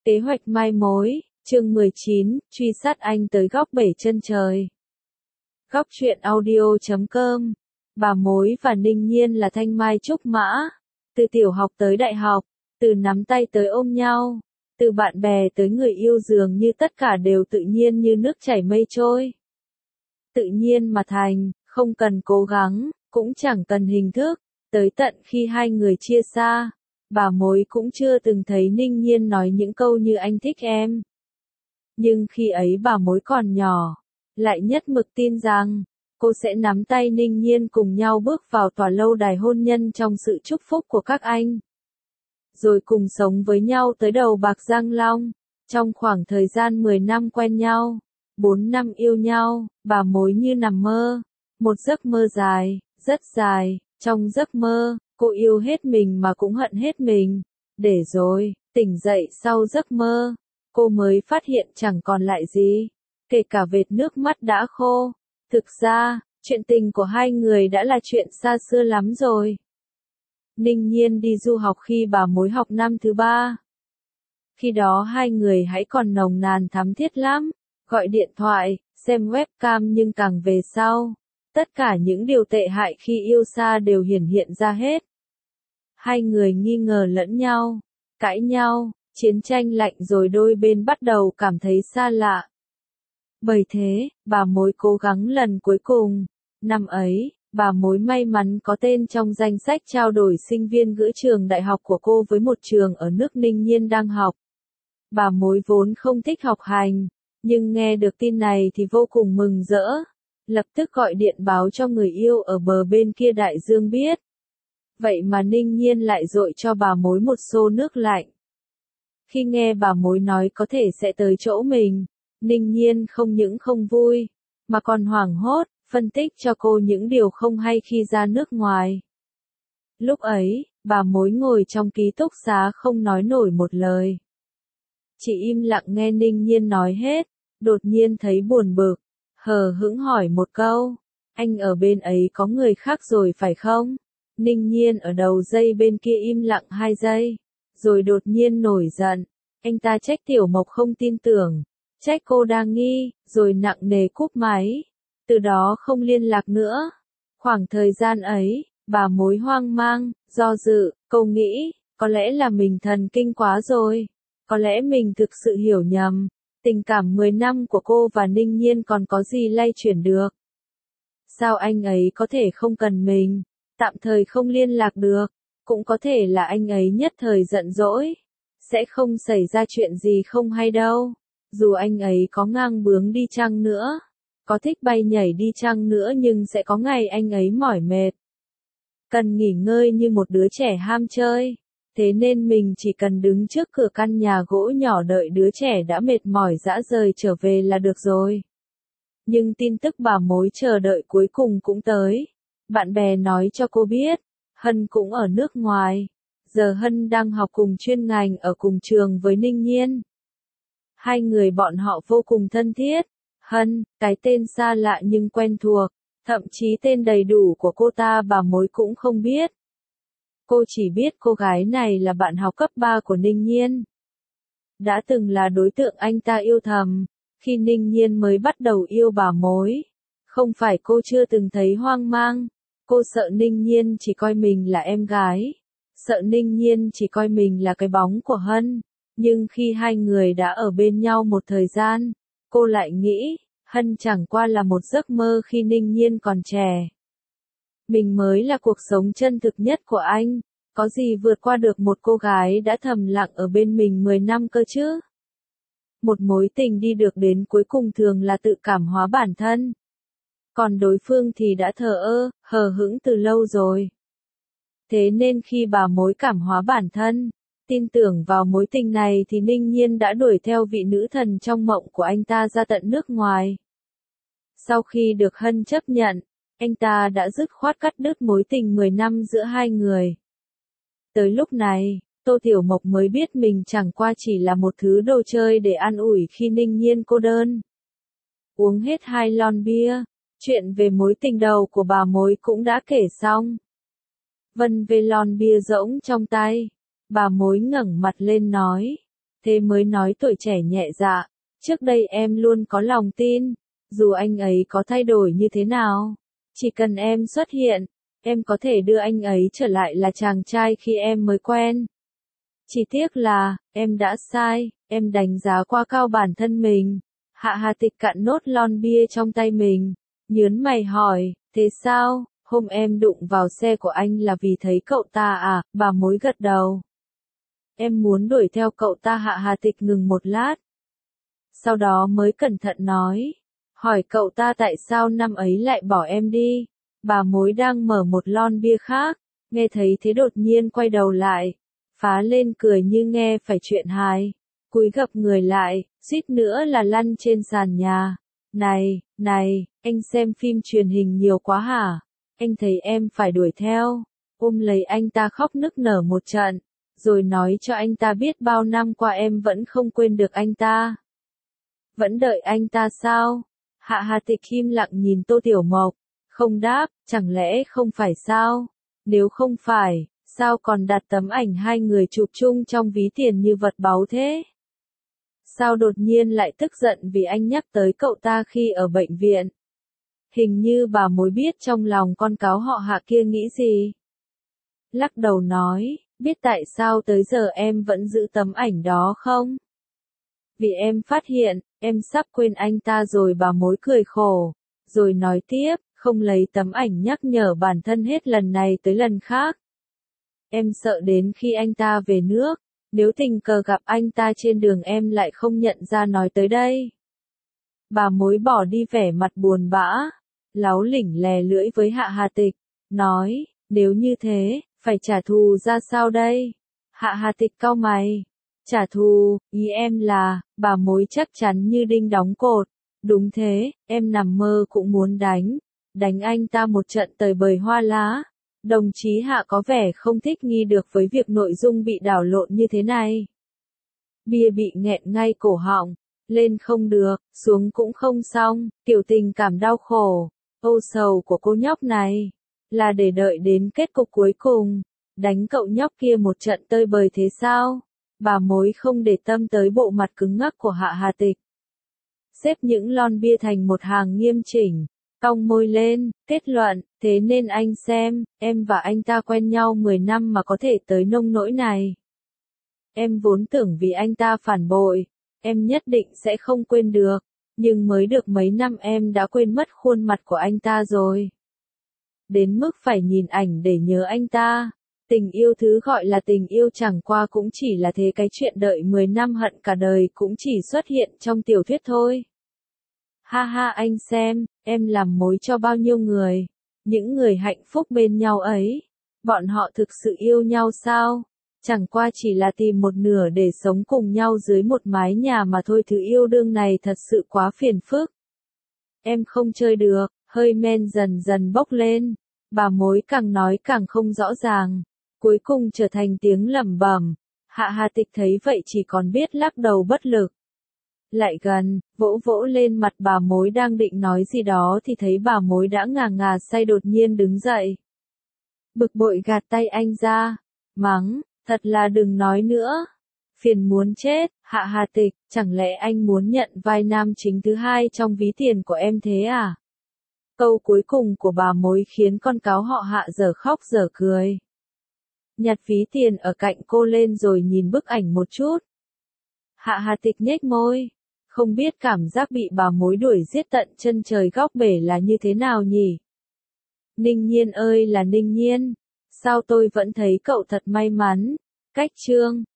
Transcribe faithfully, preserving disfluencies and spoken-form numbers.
Kế hoạch mai mối, chương mười chín, truy sát anh tới góc bảy chân trời. Góc truyện audio chấm com. Bà Mối và Ninh Nhiên là thanh mai trúc mã. Từ tiểu học tới đại học, từ nắm tay tới ôm nhau, từ bạn bè tới người yêu, dường như tất cả đều tự nhiên như nước chảy mây trôi. Tự nhiên mà thành, không cần cố gắng, cũng chẳng cần hình thức. Tới tận khi hai người chia xa, bà Mối cũng chưa từng thấy Ninh Nhiên nói những câu như anh thích em. Nhưng khi ấy bà Mối còn nhỏ, lại nhất mực tin rằng, cô sẽ nắm tay Ninh Nhiên cùng nhau bước vào tòa lâu đài hôn nhân trong sự chúc phúc của các anh. Rồi cùng sống với nhau tới đầu bạc răng long, trong khoảng thời gian mười năm quen nhau, bốn năm yêu nhau, bà Mối như nằm mơ. Một giấc mơ dài, rất dài, trong giấc mơ, cô yêu hết mình mà cũng hận hết mình. Để rồi, tỉnh dậy sau giấc mơ, cô mới phát hiện chẳng còn lại gì, kể cả vệt nước mắt đã khô. Thực ra, chuyện tình của hai người đã là chuyện xa xưa lắm rồi. Ninh Nhiên đi du học khi bà Mối học năm thứ ba. Khi đó hai người hãy còn nồng nàn thắm thiết lắm, gọi điện thoại, xem webcam, nhưng càng về sau, tất cả những điều tệ hại khi yêu xa đều hiển hiện ra hết. Hai người nghi ngờ lẫn nhau, cãi nhau, chiến tranh lạnh, rồi đôi bên bắt đầu cảm thấy xa lạ. Bởi thế, bà Mối cố gắng lần cuối cùng. Năm ấy, bà Mối may mắn có tên trong danh sách trao đổi sinh viên gửi trường đại học của cô với một trường ở nước Ninh Nhiên đang học. Bà Mối vốn không thích học hành, nhưng nghe được tin này thì vô cùng mừng rỡ. Lập tức gọi điện báo cho người yêu ở bờ bên kia đại dương biết. Vậy mà Ninh Nhiên lại dội cho bà Mối một xô nước lạnh. Khi nghe bà Mối nói có thể sẽ tới chỗ mình, Ninh Nhiên không những không vui, mà còn hoảng hốt, phân tích cho cô những điều không hay khi ra nước ngoài. Lúc ấy, bà Mối ngồi trong ký túc xá không nói nổi một lời. Chỉ im lặng nghe Ninh Nhiên nói hết, đột nhiên thấy buồn bực, hờ hững hỏi một câu, anh ở bên ấy có người khác rồi phải không? Ninh Nhiên ở đầu dây bên kia im lặng hai giây, rồi đột nhiên nổi giận. Anh ta trách Tiểu Mộc không tin tưởng, trách cô đang nghi, rồi nặng nề cúp máy. Từ đó không liên lạc nữa. Khoảng thời gian ấy, bà Mối hoang mang, do dự, cô nghĩ, có lẽ là mình thần kinh quá rồi. Có lẽ mình thực sự hiểu nhầm. Tình cảm mười năm của cô và Ninh Nhiên còn có gì lay chuyển được. Sao anh ấy có thể không cần mình, tạm thời không liên lạc được, cũng có thể là anh ấy nhất thời giận dỗi. Sẽ không xảy ra chuyện gì không hay đâu. Dù anh ấy có ngang bướng đi chăng nữa, có thích bay nhảy đi chăng nữa, nhưng sẽ có ngày anh ấy mỏi mệt, cần nghỉ ngơi như một đứa trẻ ham chơi. Thế nên mình chỉ cần đứng trước cửa căn nhà gỗ nhỏ đợi đứa trẻ đã mệt mỏi rã rời trở về là được rồi. Nhưng tin tức bà Mối chờ đợi cuối cùng cũng tới. Bạn bè nói cho cô biết, Hân cũng ở nước ngoài. Giờ Hân đang học cùng chuyên ngành ở cùng trường với Ninh Nhiên. Hai người bọn họ vô cùng thân thiết. Hân, cái tên xa lạ nhưng quen thuộc, thậm chí tên đầy đủ của cô ta bà Mối cũng không biết. Cô chỉ biết cô gái này là bạn học cấp ba của Ninh Nhiên. Đã từng là đối tượng anh ta yêu thầm, khi Ninh Nhiên mới bắt đầu yêu bà Mối. Không phải cô chưa từng thấy hoang mang, cô sợ Ninh Nhiên chỉ coi mình là em gái, sợ Ninh Nhiên chỉ coi mình là cái bóng của Hân. Nhưng khi hai người đã ở bên nhau một thời gian, cô lại nghĩ, Hân chẳng qua là một giấc mơ khi Ninh Nhiên còn trẻ. Mình mới là cuộc sống chân thực nhất của anh, có gì vượt qua được một cô gái đã thầm lặng ở bên mình mười năm cơ chứ? Một mối tình đi được đến cuối cùng thường là tự cảm hóa bản thân. Còn đối phương thì đã thờ ơ, hờ hững từ lâu rồi. Thế nên khi bà Mối cảm hóa bản thân, tin tưởng vào mối tình này thì Ninh Nhiên đã đuổi theo vị nữ thần trong mộng của anh ta ra tận nước ngoài. Sau khi được Hân chấp nhận, anh ta đã dứt khoát cắt đứt mối tình mười năm giữa hai người. Tới lúc này, Tô Tiểu Mộc mới biết mình chẳng qua chỉ là một thứ đồ chơi để an ủi khi Ninh Nhiên cô đơn. Uống hết hai lon bia, chuyện về mối tình đầu của bà Mối cũng đã kể xong. Vân về lon bia rỗng trong tay, bà Mối ngẩng mặt lên nói, thế mới nói tuổi trẻ nhẹ dạ, trước đây em luôn có lòng tin, dù anh ấy có thay đổi như thế nào, chỉ cần em xuất hiện, em có thể đưa anh ấy trở lại là chàng trai khi em mới quen. Chỉ tiếc là, em đã sai, em đánh giá quá cao bản thân mình. Hạ Hà Tịch cạn nốt lon bia trong tay mình, nhớn mày hỏi, thế sao, hôm em đụng vào xe của anh là vì thấy cậu ta à, bà mối gật đầu. Em muốn đuổi theo cậu ta. Hạ Hà Tịch ngừng một lát. Sau đó mới cẩn thận nói, hỏi cậu ta tại sao năm ấy lại bỏ em đi. Bà mối đang mở một lon bia khác, nghe thấy thế đột nhiên quay đầu lại, phá lên cười như nghe phải chuyện hài, cúi gập người lại, suýt nữa là lăn trên sàn nhà. Này, này, anh xem phim truyền hình nhiều quá hả? Anh thấy em phải đuổi theo. Ôm lấy anh ta khóc nức nở một trận, rồi nói cho anh ta biết bao năm qua em vẫn không quên được anh ta. Vẫn đợi anh ta sao? Hạ Hà Tịch im lặng nhìn Tô Tiểu Mộc, không đáp, chẳng lẽ không phải sao? Nếu không phải, sao còn đặt tấm ảnh hai người chụp chung trong ví tiền như vật báu thế? Sao đột nhiên lại tức giận vì anh nhắc tới cậu ta khi ở bệnh viện? Hình như bà mối biết trong lòng con cáo họ Hạ kia nghĩ gì. Lắc đầu nói, biết tại sao tới giờ em vẫn giữ tấm ảnh đó không? Vì em phát hiện, em sắp quên anh ta rồi. Bà mối cười khổ, rồi nói tiếp, không lấy tấm ảnh nhắc nhở bản thân hết lần này tới lần khác. Em sợ đến khi anh ta về nước, nếu tình cờ gặp anh ta trên đường em lại không nhận ra nói tới đây. Bà mối bỏ đi vẻ mặt buồn bã, láu lỉnh lè lưỡi với Hạ Hà Tịch, nói, nếu như thế, phải trả thù ra sao đây? Hạ Hà Tịch cau mày, trả thù, ý em là, bà mối chắc chắn như đinh đóng cột, đúng thế, em nằm mơ cũng muốn đánh, đánh anh ta một trận tơi bời hoa lá. Đồng chí Hạ có vẻ không thích nghi được với việc nội dung bị đảo lộn như thế này. Bia bị nghẹn ngay cổ họng, lên không được, xuống cũng không xong, kiểu tình cảm đau khổ, âu sầu của cô nhóc này, là để đợi đến kết cục cuối cùng, đánh cậu nhóc kia một trận tơi bời thế sao? Bà mối không để tâm tới bộ mặt cứng ngắc của Hạ Hà Tịch. Xếp những lon bia thành một hàng nghiêm chỉnh, cong môi lên, kết luận, thế nên anh xem, em và anh ta quen nhau mười năm mà có thể tới nông nỗi này. Em vốn tưởng vì anh ta phản bội, em nhất định sẽ không quên được, nhưng mới được mấy năm em đã quên mất khuôn mặt của anh ta rồi. Đến mức phải nhìn ảnh để nhớ anh ta. Tình yêu thứ gọi là tình yêu chẳng qua cũng chỉ là thế, cái chuyện đợi mười năm hận cả đời cũng chỉ xuất hiện trong tiểu thuyết thôi. Ha ha, anh xem, em làm mối cho bao nhiêu người, những người hạnh phúc bên nhau ấy, bọn họ thực sự yêu nhau sao? Chẳng qua chỉ là tìm một nửa để sống cùng nhau dưới một mái nhà mà thôi. Thứ yêu đương này thật sự quá phiền phức. Em không chơi được, hơi men dần dần bốc lên, bà mối càng nói càng không rõ ràng, cuối cùng trở thành tiếng lẩm bẩm. Hạ Hà Tịch thấy vậy chỉ còn biết lắc đầu bất lực. Lại gần, vỗ vỗ lên mặt bà mối đang định nói gì đó thì thấy bà mối đã ngà ngà say đột nhiên đứng dậy. Bực bội gạt tay anh ra, mắng, thật là đừng nói nữa. Phiền muốn chết, Hạ Hà Tịch, chẳng lẽ anh muốn nhận vai nam chính thứ hai trong ví tiền của em thế à? Câu cuối cùng của bà mối khiến con cáo họ Hạ dở khóc dở cười. Nhặt ví tiền ở cạnh cô lên rồi nhìn bức ảnh một chút. Hạ Hà Tịch nhếch môi, không biết cảm giác bị bà mối đuổi giết tận chân trời góc bể là như thế nào nhỉ? Ninh Nhiên ơi là Ninh Nhiên, sao tôi vẫn thấy cậu thật may mắn. Cách chương